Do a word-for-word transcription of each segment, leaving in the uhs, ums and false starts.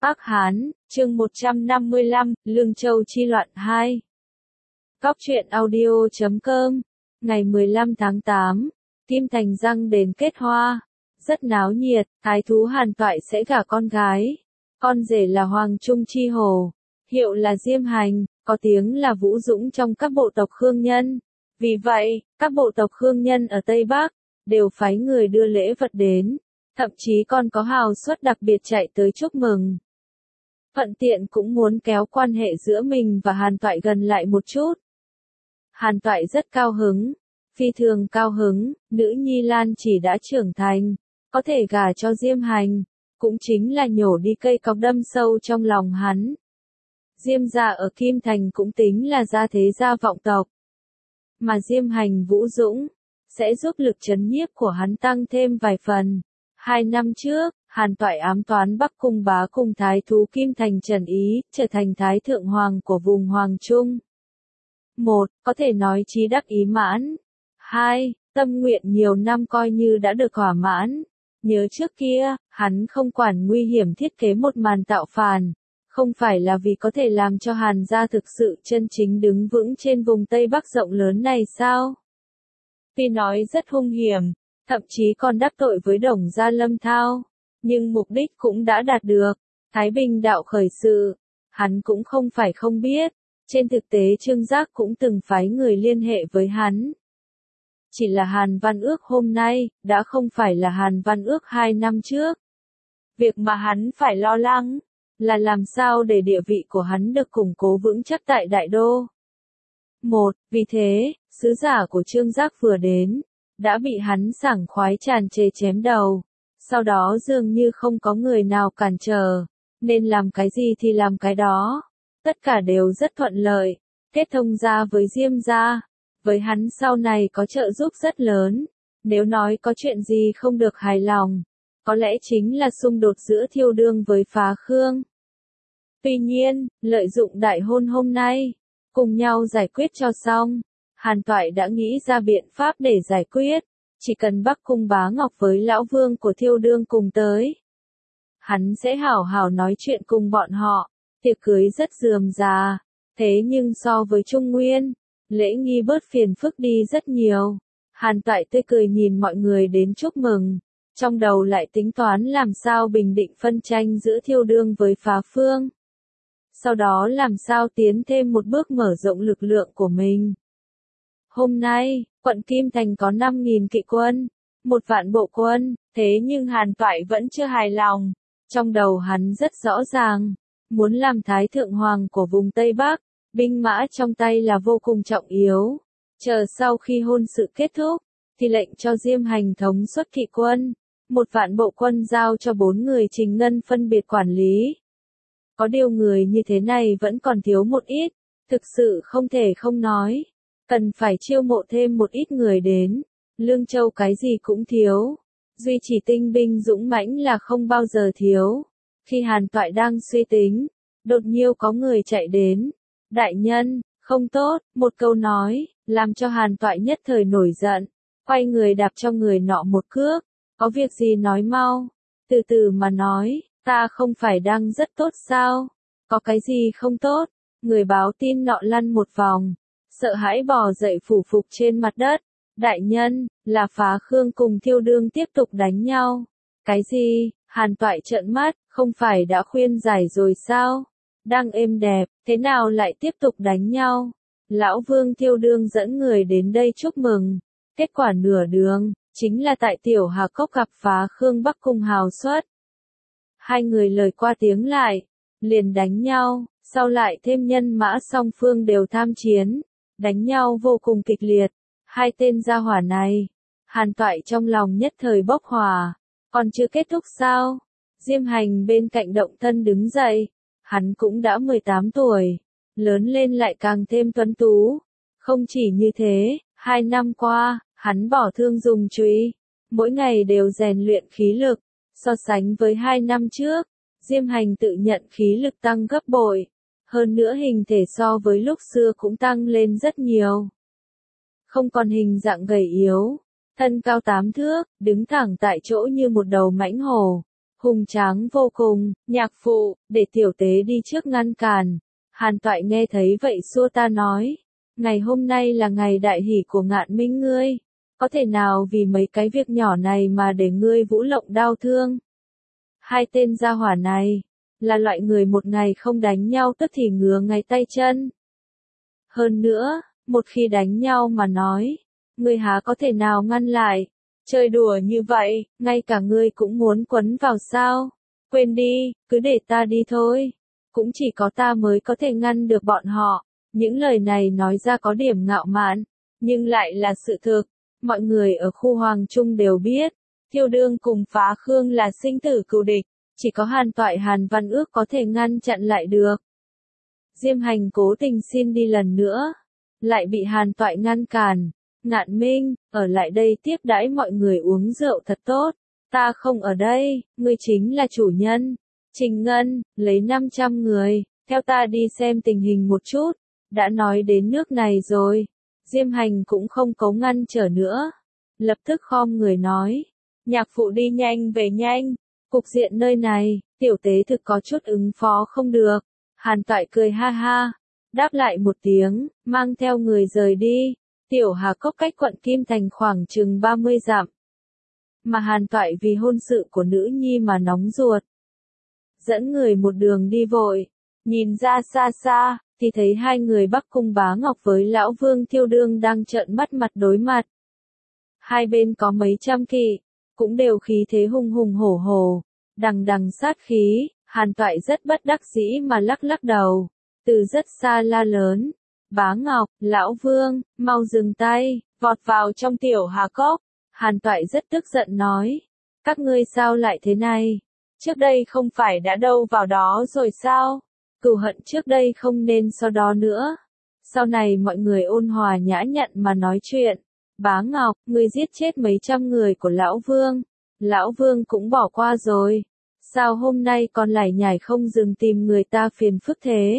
Ác Hán, chương một trăm năm mươi lăm, Lương Châu chi loạn hai. Cóc truyện audio chấm com, ngày mười lăm tháng tám, Kim Thành răng đền kết hoa, rất náo nhiệt, thái thú Hàn Toại sẽ gả con gái. Con rể là Hoàng Trung Chi Hồ, hiệu là Diêm Hành, có tiếng là Vũ Dũng trong các bộ tộc Khương Nhân. Vì vậy, các bộ tộc Khương Nhân ở Tây Bắc, đều phái người đưa lễ vật đến, thậm chí còn có hào suất đặc biệt chạy tới chúc mừng. Thuận tiện cũng muốn kéo quan hệ giữa mình và Hàn Toại gần lại một chút. Hàn Toại rất cao hứng, phi thường cao hứng, nữ nhi Lan Chỉ đã trưởng thành, có thể gả cho Diêm Hành, cũng chính là nhổ đi cây cọc đâm sâu trong lòng hắn. Diêm gia ở Kim Thành cũng tính là gia thế gia vọng tộc. Mà Diêm Hành Vũ Dũng, sẽ giúp lực trấn nhiếp của hắn tăng thêm vài phần. Hai năm trước, Hàn Toại ám toán Bắc Cung Bá cùng thái thú Kim Thành Trần Ý, trở thành thái thượng hoàng của vùng Hoàng Trung. Một, có thể nói chí đắc ý mãn. Hai, tâm nguyện nhiều năm coi như đã được thỏa mãn. Nhớ trước kia, hắn không quản nguy hiểm thiết kế một màn tạo phản, không phải là vì có thể làm cho Hàn gia thực sự chân chính đứng vững trên vùng Tây Bắc rộng lớn này sao? Tuy nói rất hung hiểm, thậm chí còn đắc tội với Đồng gia Lâm Thao, nhưng mục đích cũng đã đạt được. Thái Bình đạo khởi sự, hắn cũng không phải không biết, trên thực tế Trương Giác cũng từng phái người liên hệ với hắn. Chỉ là Hàn Văn Ước hôm nay, đã không phải là Hàn Văn Ước hai năm trước. Việc mà hắn phải lo lắng, là làm sao để địa vị của hắn được củng cố vững chắc tại Đại Đô. Một, vì thế, sứ giả của Trương Giác vừa đến, đã bị hắn sảng khoái tràn trề chém đầu. Sau đó dường như không có người nào cản trở, nên làm cái gì thì làm cái đó. Tất cả đều rất thuận lợi, kết thông gia với Diêm gia, với hắn sau này có trợ giúp rất lớn. Nếu nói có chuyện gì không được hài lòng, có lẽ chính là xung đột giữa Thiêu Đương với Phá Khương. Tuy nhiên, lợi dụng đại hôn hôm nay, cùng nhau giải quyết cho xong, Hàn Toại đã nghĩ ra biện pháp để giải quyết. Chỉ cần Bắc Cung Bá Ngọc với lão vương của Thiêu Đương cùng tới, hắn sẽ hảo hảo nói chuyện cùng bọn họ. Tiệc cưới rất rườm rà, thế nhưng so với Trung Nguyên, lễ nghi bớt phiền phức đi rất nhiều. Hàn Toại tươi cười nhìn mọi người đến chúc mừng, trong đầu lại tính toán làm sao bình định phân tranh giữa Thiêu Đương với Phá Phương. Sau đó làm sao tiến thêm một bước mở rộng lực lượng của mình. Hôm nay, quận Kim Thành có năm nghìn kỵ quân, một vạn bộ quân, thế nhưng Hàn Toại vẫn chưa hài lòng. Trong đầu hắn rất rõ ràng, muốn làm thái thượng hoàng của vùng Tây Bắc, binh mã trong tay là vô cùng trọng yếu. Chờ sau khi hôn sự kết thúc, thì lệnh cho Diêm Hành thống suất kỵ quân, một vạn bộ quân giao cho bốn người Trình Ngân phân biệt quản lý. Có điều người như thế này vẫn còn thiếu một ít, thực sự không thể không nói. Cần phải chiêu mộ thêm một ít người đến. Lương Châu cái gì cũng thiếu, duy chỉ tinh binh dũng mãnh là không bao giờ thiếu. Khi Hàn Toại đang suy tính, đột nhiên có người chạy đến. Đại nhân, không tốt, một câu nói, làm cho Hàn Toại nhất thời nổi giận, quay người đạp cho người nọ một cước. Có việc gì nói mau, từ từ mà nói, ta không phải đang rất tốt sao? Có cái gì không tốt? Người báo tin nọ lăn một vòng, sợ hãi bò dậy phủ phục trên mặt đất. Đại nhân, là Phá Khương cùng Thiêu Đương tiếp tục đánh nhau. Cái gì? Hàn Toại trợn mắt, không phải đã khuyên giải rồi sao? Đang êm đẹp, thế nào lại tiếp tục đánh nhau? Lão Vương Thiêu Đương dẫn người đến đây chúc mừng. Kết quả nửa đường, chính là tại Tiểu Hà Cốc gặp Phá Khương Bắc Cung hào suất. Hai người lời qua tiếng lại, liền đánh nhau, sau lại thêm nhân mã song phương đều tham chiến. Đánh nhau vô cùng kịch liệt, hai tên gia hỏa này. Hàn Toại trong lòng nhất thời bốc hỏa, còn chưa kết thúc sao? Diêm Hành bên cạnh động thân đứng dậy, hắn cũng đã mười tám tuổi, lớn lên lại càng thêm tuấn tú. Không chỉ như thế, hai năm qua, hắn bỏ thương dùng chùy, mỗi ngày đều rèn luyện khí lực. So sánh với hai năm trước, Diêm Hành tự nhận khí lực tăng gấp bội. Hơn nữa hình thể so với lúc xưa cũng tăng lên rất nhiều. Không còn hình dạng gầy yếu, thân cao tám thước, đứng thẳng tại chỗ như một đầu mãnh hổ, hùng tráng vô cùng, nhạc phụ, để tiểu tế đi trước ngăn cản. Hàn Toại nghe thấy vậy xua ta nói, ngày hôm nay là ngày đại hỷ của Ngạn Minh ngươi, có thể nào vì mấy cái việc nhỏ này mà để ngươi Vũ Lộng đau thương. Hai tên gia hỏa này, là loại người một ngày không đánh nhau tức thì ngứa ngay tay chân. Hơn nữa, một khi đánh nhau mà nói, ngươi há có thể nào ngăn lại, chơi đùa như vậy, ngay cả ngươi cũng muốn quấn vào sao, quên đi, cứ để ta đi thôi, cũng chỉ có ta mới có thể ngăn được bọn họ. Những lời này nói ra có điểm ngạo mạn, nhưng lại là sự thực, mọi người ở khu Hoàng Trung đều biết, Thiêu Đương cùng Phá Khương là sinh tử cừu địch, chỉ có Hàn Toại Hàn Văn Ước có thể ngăn chặn lại được. Diêm Hành cố tình xin đi lần nữa, lại bị Hàn Toại ngăn cản. Ngạn Minh, ở lại đây tiếp đãi mọi người uống rượu thật tốt, ta không ở đây, ngươi chính là chủ nhân. Trình Ngân, lấy năm trăm người, theo ta đi xem tình hình một chút, đã nói đến nước này rồi. Diêm Hành cũng không cố ngăn trở nữa, lập tức khom người nói, nhạc phụ đi nhanh về nhanh, cục diện nơi này, tiểu tế thực có chút ứng phó không được. Hàn Toại cười ha ha, đáp lại một tiếng, mang theo người rời đi. Tiểu Hà Cốc cách quận Kim Thành khoảng chừng ba mươi dặm. Mà Hàn Toại vì hôn sự của nữ nhi mà nóng ruột. Dẫn người một đường đi vội, nhìn ra xa xa, thì thấy hai người Bắc Cung Bá Ngọc với Lão Vương Thiêu Đương đang trợn mắt mặt đối mặt. Hai bên có mấy trăm kỵ, cũng đều khí thế hùng hùng hổ hổ, đằng đằng sát khí. Hàn Toại rất bất đắc dĩ mà lắc lắc đầu, từ rất xa la lớn. Bá Ngọc, Lão Vương, mau dừng tay, vọt vào trong Tiểu Hà Cốc. Hàn Toại rất tức giận nói, các ngươi sao lại thế này? Trước đây không phải đã đâu vào đó rồi sao? Cừu hận trước đây không nên sau đó nữa. Sau này mọi người ôn hòa nhã nhặn mà nói chuyện. Bá Ngọc, ngươi giết chết mấy trăm người của Lão Vương. Lão Vương cũng bỏ qua rồi. Sao hôm nay còn lải nhải không dừng tìm người ta phiền phức thế?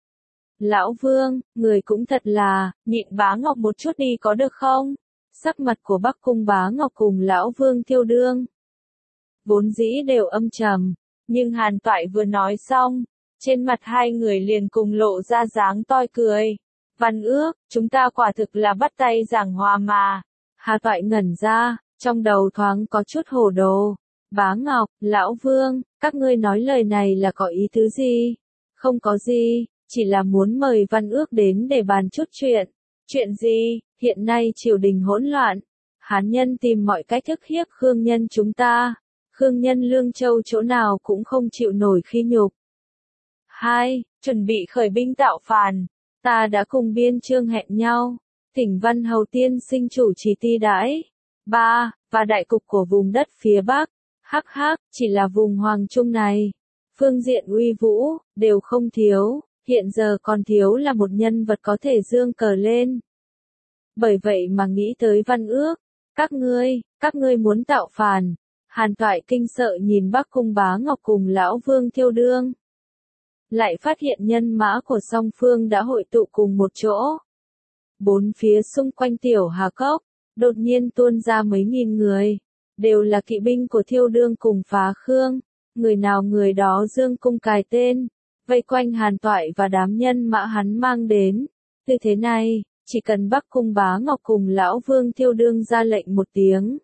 Lão Vương, người cũng thật là, nhịn Bá Ngọc một chút đi có được không? Sắc mặt của Bắc Cung Bá Ngọc cùng Lão Vương Thiêu Đương vốn dĩ đều âm trầm, nhưng Hàn Toại vừa nói xong, trên mặt hai người liền cùng lộ ra dáng toi cười. Văn Ước, chúng ta quả thực là bắt tay giảng hòa mà. Hà Toại ngẩn ra, trong đầu thoáng có chút hồ đồ. Bá Ngọc, Lão Vương, các ngươi nói lời này là có ý tứ gì? Không có gì, chỉ là muốn mời Văn Ước đến để bàn chút chuyện. Chuyện gì? Hiện nay triều đình hỗn loạn, Hán nhân tìm mọi cách thức hiếp Khương nhân chúng ta. Khương nhân Lương Châu chỗ nào cũng không chịu nổi khi nhục. Hai, chuẩn bị khởi binh tạo phản. Ta đã cùng Biên Chương hẹn nhau, thỉnh Văn Hầu tiên sinh chủ trì ti đãi. Ba, và đại cục của vùng đất phía Bắc. Hắc hắc, chỉ là vùng Hoàng Trung này. Phương diện uy vũ, đều không thiếu, hiện giờ còn thiếu là một nhân vật có thể dương cờ lên. Bởi vậy mà nghĩ tới Văn Ước, các ngươi, các ngươi muốn tạo phản. Hàn Toại kinh sợ nhìn Bắc Cung Bá Ngọc cùng Lão Vương Thiêu Đương. Lại phát hiện nhân mã của song phương đã hội tụ cùng một chỗ. Bốn phía xung quanh Tiểu Hà Cốc, đột nhiên tuôn ra mấy nghìn người. Đều là kỵ binh của Thiêu Đương cùng Phá Khương. Người nào người đó dương cung cài tên, vây quanh Hàn Toại và đám nhân mã hắn mang đến. Như thế này, chỉ cần Bắc Cung Bá Ngọc cùng Lão Vương Thiêu Đương ra lệnh một tiếng,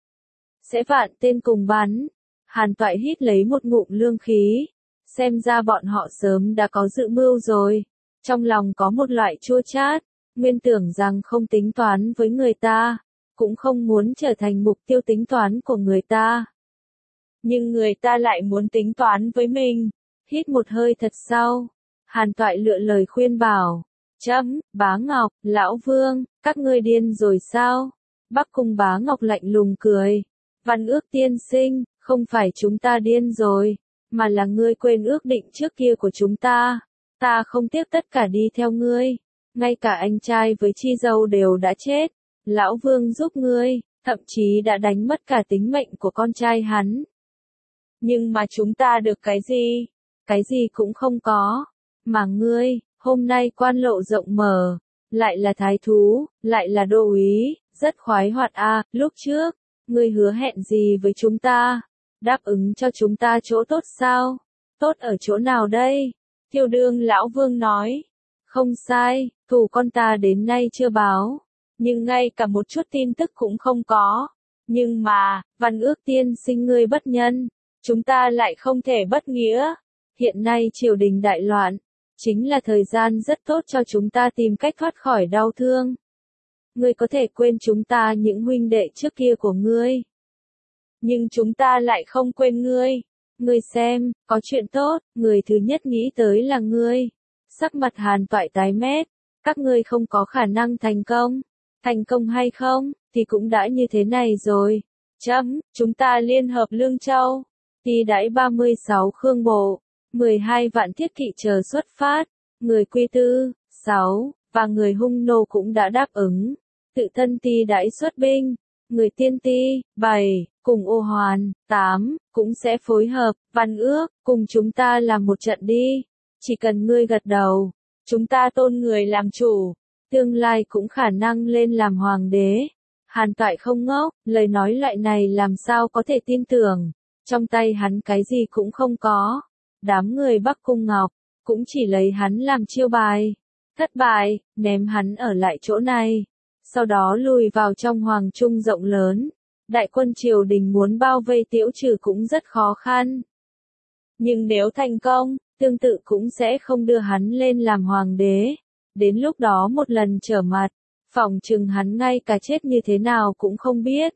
sẽ vạn tên cùng bắn. Hàn Toại hít lấy một ngụm lương khí, xem ra bọn họ sớm đã có dự mưu rồi. Trong lòng có một loại chua chát, nguyên tưởng rằng không tính toán với người ta, cũng không muốn trở thành mục tiêu tính toán của người ta. Nhưng người ta lại muốn tính toán với mình. Hít một hơi thật sâu, Hàn Toại lựa lời khuyên bảo, chấm, Bá Ngọc, Lão Vương, các ngươi điên rồi sao? Bắc Cung Bá Ngọc lạnh lùng cười, Văn Ước tiên sinh, không phải chúng ta điên rồi, mà là ngươi quên ước định trước kia của chúng ta. Ta không tiếc tất cả đi theo ngươi, ngay cả anh trai với chi dâu đều đã chết. Lão Vương giúp ngươi, thậm chí đã đánh mất cả tính mệnh của con trai hắn. Nhưng mà chúng ta được cái gì? Cái gì cũng không có. Mà ngươi, hôm nay quan lộ rộng mở, lại là thái thú, lại là đô úy, rất khoái hoạt a. À, lúc trước, ngươi hứa hẹn gì với chúng ta? đáp ứng cho chúng ta chỗ tốt sao? Tốt ở chỗ nào đây? Tiêu Đương lão vương nói. Không sai, thù con ta đến nay chưa báo, nhưng ngay cả một chút tin tức cũng không có. Nhưng mà, Văn Ước tiên sinh ngươi bất nhân, chúng ta lại không thể bất nghĩa. Hiện nay triều đình đại loạn, chính là thời gian rất tốt cho chúng ta tìm cách thoát khỏi đau thương. Ngươi có thể quên chúng ta những huynh đệ trước kia của ngươi, nhưng chúng ta lại không quên ngươi. Ngươi xem, có chuyện tốt, người thứ nhất nghĩ tới là ngươi. Sắc mặt Hàn Toại tái mét, các ngươi không có khả năng thành công. Thành công hay không, thì cũng đã như thế này rồi. Chấm, chúng ta liên hợp Lương Châu, ti đãi ba mươi sáu khương bộ, mười hai vạn thiết kỵ chờ xuất phát. Người Quy Tư, sáu, và người Hung Nô cũng đã đáp ứng. Tự thân ti đãi xuất binh. Người Tiên Ti, bảy, cùng Ô Hoàn, tám, cũng sẽ phối hợp. Văn Ước, cùng chúng ta làm một trận đi. Chỉ cần ngươi gật đầu, chúng ta tôn người làm chủ. Tương lai cũng khả năng lên làm hoàng đế. Hàn Toại không ngốc, lời nói loại này làm sao có thể tin tưởng. Trong tay hắn cái gì cũng không có. Đám người Bắc Cung Ngọc, cũng chỉ lấy hắn làm chiêu bài. Thất bại, ném hắn ở lại chỗ này. Sau đó lùi vào trong hoàng trung rộng lớn. Đại quân triều đình muốn bao vây Tiễu Trừ cũng rất khó khăn. Nhưng nếu thành công, tương tự cũng sẽ không đưa hắn lên làm hoàng đế. Đến lúc đó một lần trở mặt, phỏng chừng hắn ngay cả chết như thế nào cũng không biết.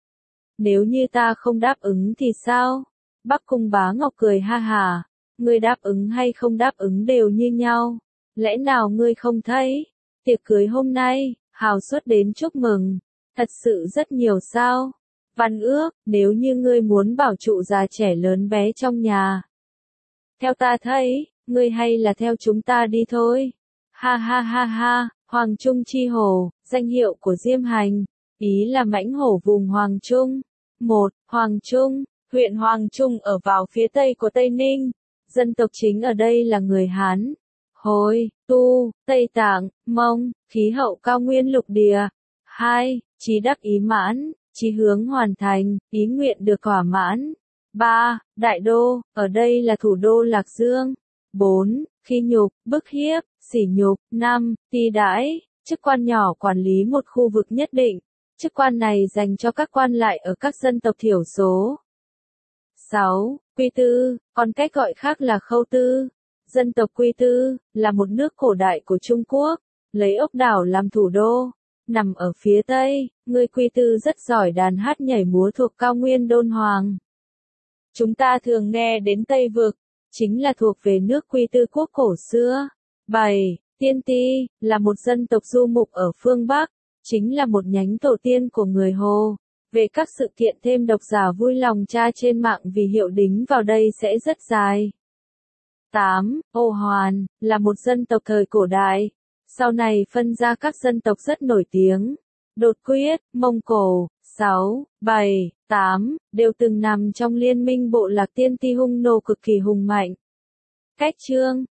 Nếu như ta không đáp ứng thì sao? Bắc Cung Bá Ngọc cười ha hả. Ngươi đáp ứng hay không đáp ứng đều như nhau. Lẽ nào ngươi không thấy? Tiệc cưới hôm nay, hào suất đến chúc mừng. Thật sự rất nhiều sao? Văn Ước, nếu như ngươi muốn bảo trụ già trẻ lớn bé trong nhà. Theo ta thấy, ngươi hay là theo chúng ta đi thôi. Ha ha ha ha, Hoàng Trung Chi Hổ, danh hiệu của Diêm Hành, ý là mãnh hổ vùng Hoàng Trung. một. Hoàng Trung, huyện Hoàng Trung ở vào phía tây của Tây Ninh. Dân tộc chính ở đây là người Hán, Hồi, Tu, Tây Tạng, Mông, khí hậu cao nguyên lục địa. hai. Chí đắc ý mãn, chí hướng hoàn thành, ý nguyện được thỏa mãn. ba. Đại đô, ở đây là thủ đô Lạc Dương. bốn. Khi nhục, bức hiếp, sỉ nhục. năm. Ti đãi, chức quan nhỏ quản lý một khu vực nhất định. Chức quan này dành cho các quan lại ở các dân tộc thiểu số. sáu. Quy Tư, còn cách gọi khác là Khâu Tư. Dân tộc Quy Tư, là một nước cổ đại của Trung Quốc, lấy ốc đảo làm thủ đô, nằm ở phía Tây. Người Quy Tư rất giỏi đàn hát nhảy múa thuộc cao nguyên Đôn Hoàng. Chúng ta thường nghe đến Tây Vực, chính là thuộc về nước Quy Tư quốc cổ xưa. bảy. Tiên Ti, là một dân tộc du mục ở phương Bắc, chính là một nhánh tổ tiên của người Hồ. Về các sự kiện thêm độc giả vui lòng tra trên mạng vì hiệu đính vào đây sẽ rất dài. tám. Ô Hoàn, là một dân tộc thời cổ đại, sau này phân ra các dân tộc rất nổi tiếng. Đột Quyết, Mông Cổ. sáu, bảy, tám, đều từng nằm trong liên minh bộ lạc Tiên Ti Hung Nô cực kỳ hùng mạnh. Cách chương,